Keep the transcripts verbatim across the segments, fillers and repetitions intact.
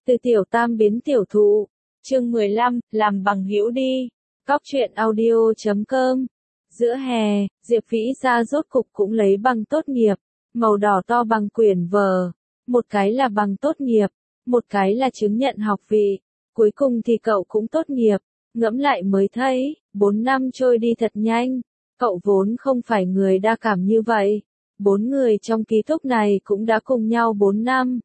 Từ tiểu tam biến tiểu thụ. Chương mười lăm, làm bằng hữu đi. Cóc truyện audio chấm com. Giữa hè, Diệp Vĩ Gia rốt cục cũng lấy bằng tốt nghiệp, màu đỏ to bằng quyển vở. Một cái là bằng tốt nghiệp, một cái là chứng nhận học vị. Cuối cùng thì cậu cũng tốt nghiệp. Ngẫm lại mới thấy, bốn năm trôi đi thật nhanh. Cậu vốn không phải người đa cảm như vậy. Bốn người trong ký túc này cũng đã cùng nhau bốn năm.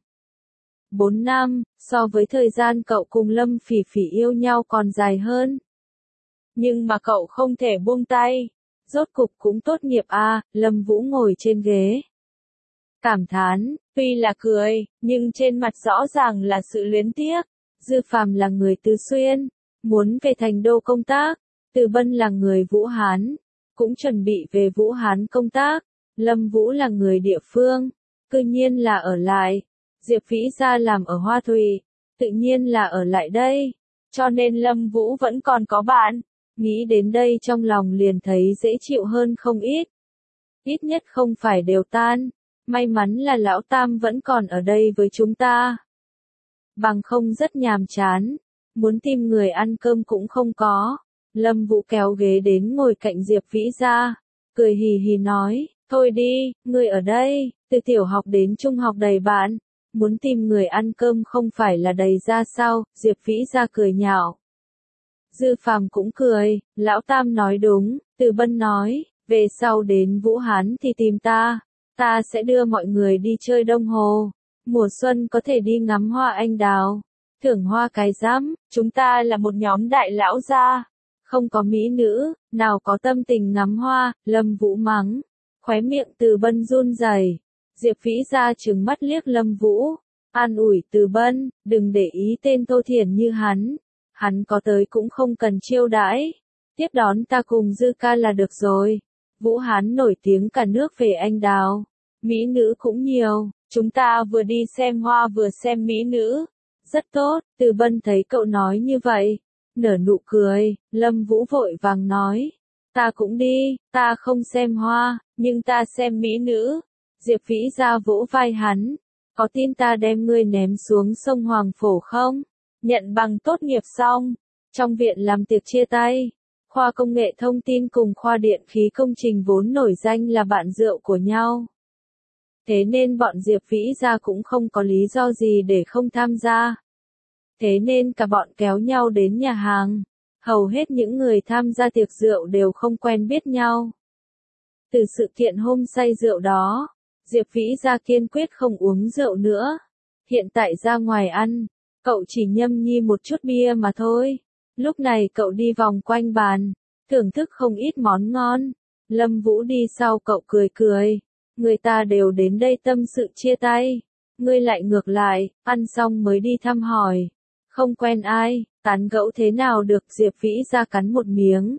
Bốn năm, so với thời gian cậu cùng Lâm Phỉ Phỉ yêu nhau còn dài hơn. Nhưng mà cậu không thể buông tay. Rốt cục cũng tốt nghiệp à, Lâm Vũ ngồi trên ghế. Cảm thán, tuy là cười, nhưng trên mặt rõ ràng là sự luyến tiếc. Dư Phàm là người Tứ Xuyên, muốn về thành đô công tác. Từ Bân là người Vũ Hán, cũng chuẩn bị về Vũ Hán công tác. Lâm Vũ là người địa phương, tự nhiên là ở lại. Diệp Vĩ Gia làm ở Hoa Thủy, tự nhiên là ở lại đây. Cho nên Lâm Vũ vẫn còn có bạn. Nghĩ đến đây trong lòng liền thấy dễ chịu hơn không ít. Ít nhất không phải đều tan. May mắn là Lão Tam vẫn còn ở đây với chúng ta. Bằng không rất nhàm chán. Muốn tìm người ăn cơm cũng không có. Lâm Vũ kéo ghế đến ngồi cạnh Diệp Vĩ Gia. Cười hì hì nói, thôi đi, người ở đây, từ tiểu học đến trung học đầy bạn. Muốn tìm người ăn cơm không phải là đầy ra sao, Diệp Vĩ Gia cười nhạo. Dư Phàm cũng cười, Lão Tam nói đúng, Từ Bân nói, về sau đến Vũ Hán thì tìm ta, ta sẽ đưa mọi người đi chơi Đông Hồ, mùa xuân có thể đi ngắm hoa anh đào, thưởng hoa cái rắm, chúng ta là một nhóm đại lão gia, không có mỹ nữ, nào có tâm tình ngắm hoa, Lâm Vũ mắng, khóe miệng Từ Bân run rẩy. Diệp Vĩ Gia trừng mắt liếc Lâm Vũ, an ủi Từ Bân, đừng để ý tên Tô Thiển như hắn, hắn có tới cũng không cần chiêu đãi, tiếp đón ta cùng Dư ca là được rồi. Vũ Hán nổi tiếng cả nước về anh đào, mỹ nữ cũng nhiều, chúng ta vừa đi xem hoa vừa xem mỹ nữ, rất tốt. Từ Bân thấy cậu nói như vậy, nở nụ cười. Lâm Vũ vội vàng nói, ta cũng đi, ta không xem hoa, nhưng ta xem mỹ nữ. Diệp Vĩ Gia vỗ vai hắn, có tin ta đem ngươi ném xuống sông Hoàng Phổ không? Nhận bằng tốt nghiệp xong, trong viện làm tiệc chia tay. Khoa công nghệ thông tin cùng khoa điện khí công trình vốn nổi danh là bạn rượu của nhau. Thế nên bọn Diệp Vĩ Gia cũng không có lý do gì để không tham gia. Thế nên cả bọn kéo nhau đến nhà hàng. Hầu hết những người tham gia tiệc rượu đều không quen biết nhau. Từ sự kiện hôm say rượu đó, Diệp Vĩ Gia kiên quyết không uống rượu nữa. Hiện tại ra ngoài ăn, cậu chỉ nhâm nhi một chút bia mà thôi. Lúc này cậu đi vòng quanh bàn, thưởng thức không ít món ngon. Lâm Vũ đi sau cậu cười cười. Người ta đều đến đây tâm sự chia tay. Ngươi lại ngược lại, ăn xong mới đi thăm hỏi. Không quen ai, tán gẫu thế nào được. Diệp Vĩ Gia cắn một miếng.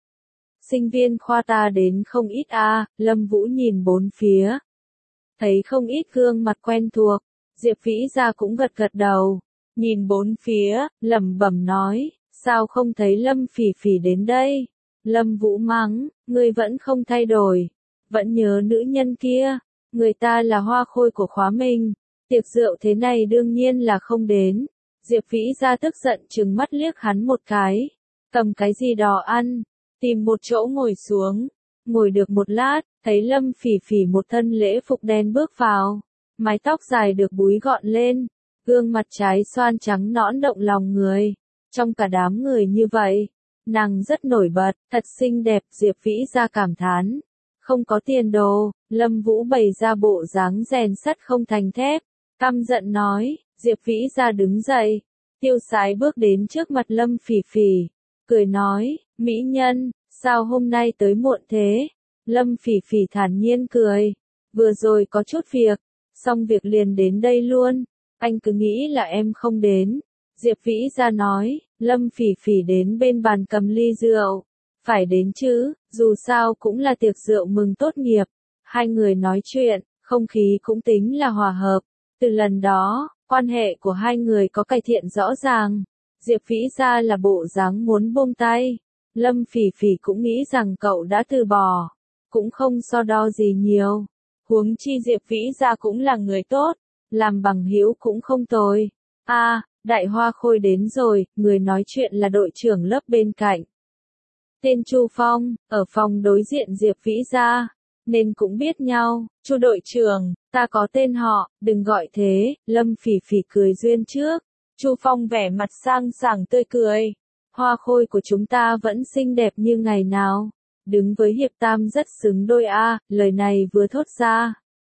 Sinh viên khoa ta đến không ít à, Lâm Vũ nhìn bốn phía. Thấy không ít gương mặt quen thuộc, Diệp Vĩ Gia cũng gật gật đầu, nhìn bốn phía, lẩm bẩm nói, sao không thấy Lâm Phỉ Phỉ đến đây? Lâm Vũ mắng, ngươi vẫn không thay đổi, vẫn nhớ nữ nhân kia, người ta là hoa khôi của khóa mình, tiệc rượu thế này đương nhiên là không đến. Diệp Vĩ Gia tức giận trừng mắt liếc hắn một cái, cầm cái gì đó ăn, tìm một chỗ ngồi xuống. Ngồi được một lát, thấy Lâm Phỉ Phỉ một thân lễ phục đen bước vào, mái tóc dài được búi gọn lên, gương mặt trái xoan trắng nõn động lòng người. Trong cả đám người như vậy, nàng rất nổi bật, thật xinh đẹp. Diệp Vĩ Gia cảm thán, không có tiền đồ. Lâm Vũ bày ra bộ dáng rèn sắt không thành thép, căm giận nói. Diệp Vĩ Gia đứng dậy, tiêu sái bước đến trước mặt Lâm Phỉ Phỉ, cười nói, mỹ nhân, sao hôm nay tới muộn thế? Lâm Phỉ Phỉ thản nhiên cười, vừa rồi có chút việc, xong việc liền đến đây luôn, anh cứ nghĩ là em không đến. Diệp Vĩ Gia nói. Lâm Phỉ Phỉ đến bên bàn cầm ly rượu, phải đến chứ, dù sao cũng là tiệc rượu mừng tốt nghiệp. Hai người nói chuyện, không khí cũng tính là hòa hợp. Từ lần đó, quan hệ của hai người có cải thiện rõ ràng. Diệp Vĩ Gia là bộ dáng muốn buông tay. Lâm Phỉ Phỉ cũng nghĩ rằng cậu đã từ bỏ, cũng không so đo gì nhiều. Huống chi Diệp Vĩ Gia cũng là người tốt, làm bằng hữu cũng không tồi. A, à, Đại Hoa Khôi đến rồi, người nói chuyện là đội trưởng lớp bên cạnh. Tên Chu Phong, ở phòng đối diện Diệp Vĩ gia, nên cũng biết nhau. Chu đội trưởng, ta có tên họ, đừng gọi thế. Lâm Phỉ Phỉ cười duyên trước. Chu Phong vẻ mặt sang sảng tươi cười. Hoa Khôi của chúng ta vẫn xinh đẹp như ngày nào. Đứng với Hiệp Tam rất xứng đôi a. Lời này vừa thốt ra,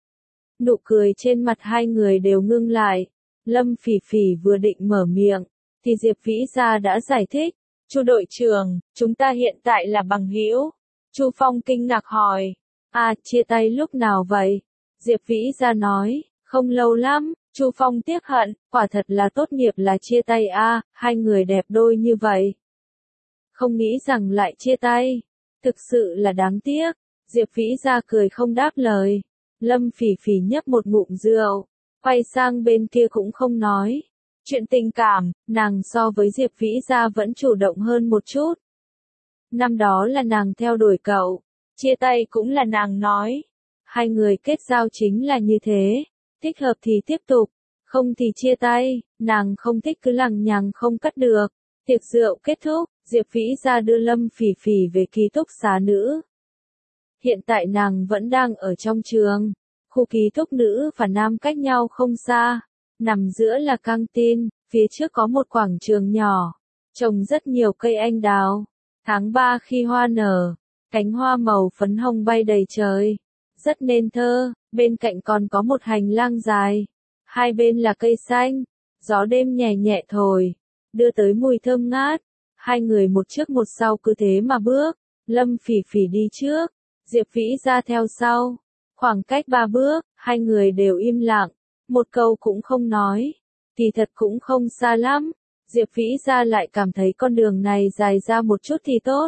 nụ cười trên mặt hai người đều ngưng lại. Lâm Phỉ Phỉ vừa định mở miệng, thì Diệp Vĩ gia đã giải thích. Chu đội trưởng, chúng ta hiện tại là bằng hữu. Chu Phong kinh ngạc hỏi. À, chia tay lúc nào vậy? Diệp Vĩ gia nói, không lâu lắm. Chu Phong tiếc hận, quả thật là tốt nghiệp là chia tay a, hai người đẹp đôi như vậy. Không nghĩ rằng lại chia tay. Thực sự là đáng tiếc. Diệp Vĩ gia cười không đáp lời. Lâm Phỉ Phỉ nhấp một ngụm rượu, quay sang bên kia cũng không nói. Chuyện tình cảm, nàng so với Diệp Vĩ gia vẫn chủ động hơn một chút. Năm đó là nàng theo đuổi cậu, chia tay cũng là nàng nói. Hai người kết giao chính là như thế, thích hợp thì tiếp tục, không thì chia tay, nàng không thích cứ lằng nhằng không cắt được. Tiệc rượu kết thúc, Diệp Vĩ gia đưa Lâm Phỉ Phỉ về ký túc xá nữ. Hiện tại nàng vẫn đang ở trong trường, khu ký túc nữ và nam cách nhau không xa. Nằm giữa là căng tin, phía trước có một quảng trường nhỏ, trồng rất nhiều cây anh đào. Tháng ba khi hoa nở, cánh hoa màu phấn hồng bay đầy trời, rất nên thơ. Bên cạnh còn có một hành lang dài, hai bên là cây xanh, gió đêm nhẹ nhẹ thổi, đưa tới mùi thơm ngát. Hai người một trước một sau cứ thế mà bước, Lâm Phỉ Phỉ đi trước, Diệp Vĩ gia theo sau. Khoảng cách ba bước, hai người đều im lặng. Một câu cũng không nói, kỳ thật cũng không xa lắm. Diệp Vĩ gia lại cảm thấy con đường này dài ra một chút thì tốt.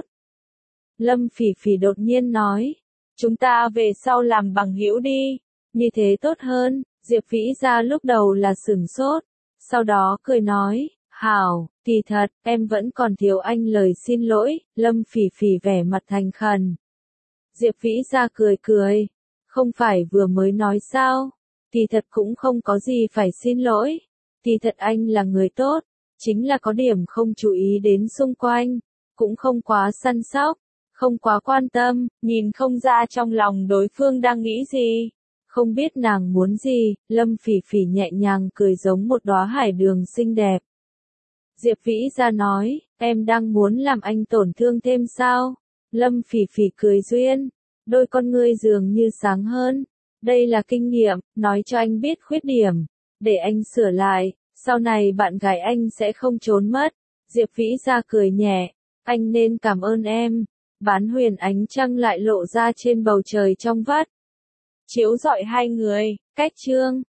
Lâm Phỉ Phỉ đột nhiên nói, chúng ta về sau làm bằng hữu đi, như thế tốt hơn. Diệp Vĩ gia lúc đầu là sửng sốt, sau đó cười nói, hảo, kỳ thật, em vẫn còn thiếu anh lời xin lỗi. Lâm Phỉ Phỉ vẻ mặt thành khẩn. Diệp Vĩ gia cười cười, không phải vừa mới nói sao? Kỳ thật cũng không có gì phải xin lỗi. Kỳ thật anh là người tốt, chính là có điểm không chú ý đến xung quanh, cũng không quá săn sóc, không quá quan tâm, nhìn không ra trong lòng đối phương đang nghĩ gì, không biết nàng muốn gì. Lâm Phỉ Phỉ nhẹ nhàng cười giống một đóa hải đường xinh đẹp. Diệp Vĩ gia nói, em đang muốn làm anh tổn thương thêm sao? Lâm Phỉ Phỉ cười duyên, đôi con ngươi dường như sáng hơn. Đây là kinh nghiệm, nói cho anh biết khuyết điểm, để anh sửa lại, sau này bạn gái anh sẽ không trốn mất. Diệp Vĩ gia cười nhẹ, anh nên cảm ơn em. Bán huyền ánh trăng lại lộ ra trên bầu trời trong vắt, chiếu rọi hai người. Cách chương